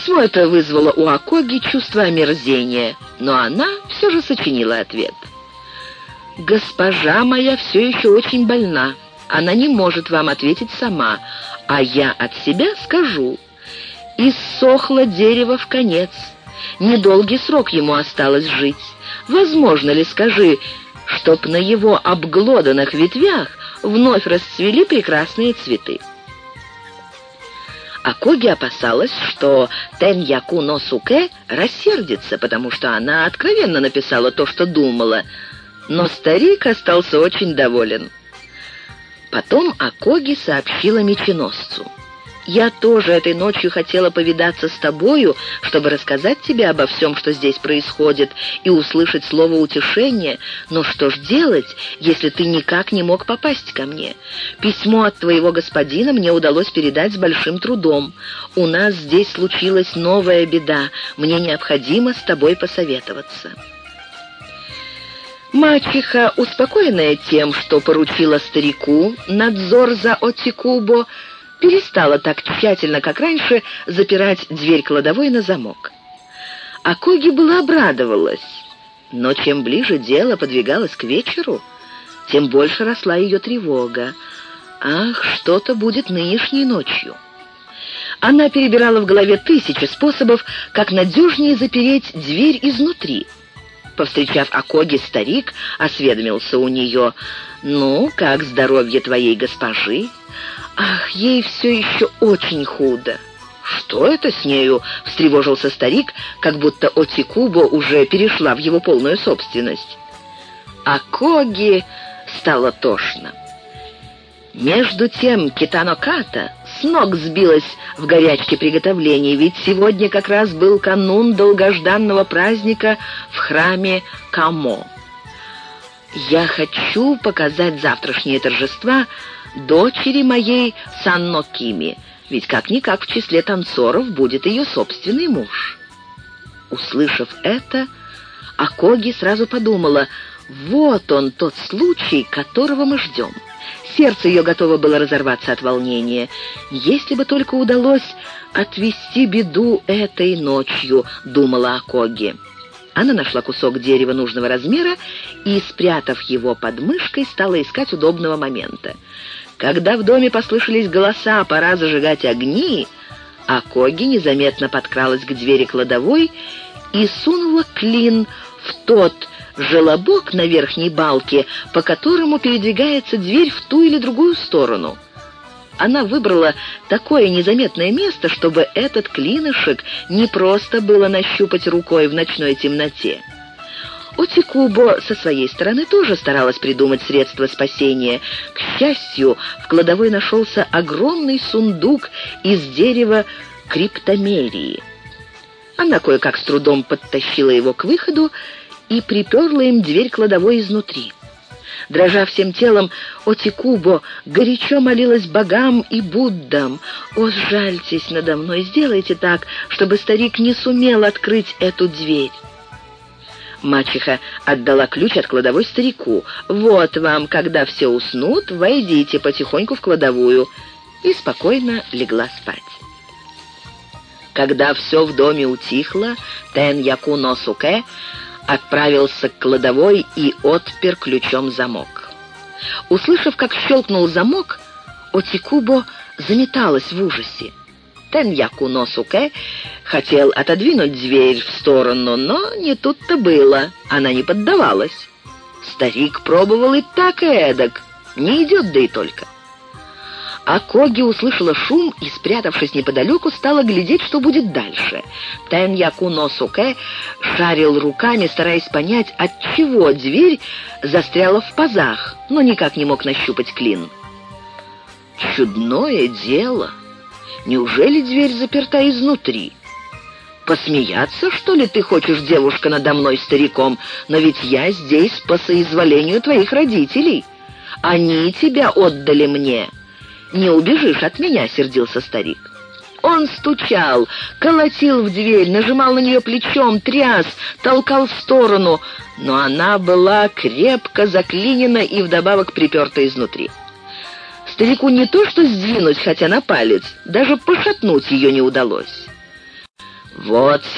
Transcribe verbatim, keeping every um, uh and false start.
Письмо это вызвало у Акоги чувство омерзения, но она все же сочинила ответ. «Госпожа моя все еще очень больна. Она не может вам ответить сама, а я от себя скажу. Иссохло дерево в конец. Недолгий срок ему осталось жить. Возможно ли, скажи, чтоб на его обглоданных ветвях вновь расцвели прекрасные цветы?» Акоги опасалась, что Тэньяку но Суке рассердится, потому что она откровенно написала то, что думала, но старик остался очень доволен. Потом Акоги сообщила меченосцу: «Я тоже этой ночью хотела повидаться с тобою, чтобы рассказать тебе обо всем, что здесь происходит, и услышать слово утешения. Но что ж делать, если ты никак не мог попасть ко мне? Письмо от твоего господина мне удалось передать с большим трудом. У нас здесь случилась новая беда. Мне необходимо с тобой посоветоваться». Мачеха, успокоенная тем, что поручила старику надзор за Отикубо, перестала так тщательно, как раньше, запирать дверь кладовой на замок. Акоги была обрадовалась, но чем ближе дело подвигалось к вечеру, тем больше росла ее тревога. Ах, что-то будет нынешней ночью. Она перебирала в голове тысячи способов, как надежнее запереть дверь изнутри. Повстречав Акоги, старик осведомился у нее: «Ну, как здоровье твоей госпожи?» «Ах, ей все еще очень худо». «Что это с нею?» — встревожился старик, как будто Отикубо уже перешла в его полную собственность. Акоги стало тошно. Между тем Китано Ката с ног сбилась в горячке приготовлений, ведь сегодня как раз был канун долгожданного праздника в храме Камо. «Я хочу показать завтрашние торжества дочери моей Санно Кими, ведь как-никак в числе танцоров будет ее собственный муж». Услышав это, Акоги сразу подумала: вот он, тот случай, которого мы ждем. Сердце ее готово было разорваться от волнения. «Если бы только удалось отвести беду этой ночью», — думала Акоги. Она нашла кусок дерева нужного размера и, спрятав его под мышкой, стала искать удобного момента. Когда в доме послышались голоса «пора зажигать огни», Акоги незаметно подкралась к двери кладовой и сунула клин в тот желобок на верхней балке, по которому передвигается дверь в ту или другую сторону. Она выбрала такое незаметное место, чтобы этот клинышек не просто было нащупать рукой в ночной темноте. Отикубо со своей стороны тоже старалась придумать средства спасения. К счастью, в кладовой нашелся огромный сундук из дерева криптомерии. Она кое-как с трудом подтащила его к выходу и приперла им дверь кладовой изнутри. Дрожа всем телом, Отикубо горячо молилась богам и Буддам: «О, сжальтесь надо мной, сделайте так, чтобы старик не сумел открыть эту дверь». Мачеха отдала ключ от кладовой старику. «Вот вам, когда все уснут, войдите потихоньку в кладовую», и спокойно легла спать. Когда все в доме утихло, Тэньяку но Суке отправился к кладовой и отпер ключом замок. Услышав, как щелкнул замок, Отикубо заметалась в ужасе. Тэньяку но Суке хотел отодвинуть дверь в сторону, но не тут-то было, она не поддавалась. Старик пробовал и так, и эдак, не идет, да и только. Акоги услышала шум и, спрятавшись неподалеку, стала глядеть, что будет дальше. Тэньяку но Суке шарил руками, стараясь понять, отчего дверь застряла в пазах, но никак не мог нащупать клин. «Чудное дело! Неужели дверь заперта изнутри? Посмеяться, что ли, ты хочешь, девушка, надо мной, стариком? Но ведь я здесь по соизволению твоих родителей. Они тебя отдали мне. Не убежишь от меня», — сердился старик. Он стучал, колотил в дверь, нажимал на нее плечом, тряс, толкал в сторону, но она была крепко заклинена и вдобавок приперта изнутри. Старику не то что сдвинуть, хотя на палец, даже пошатнуть ее не удалось. «Вот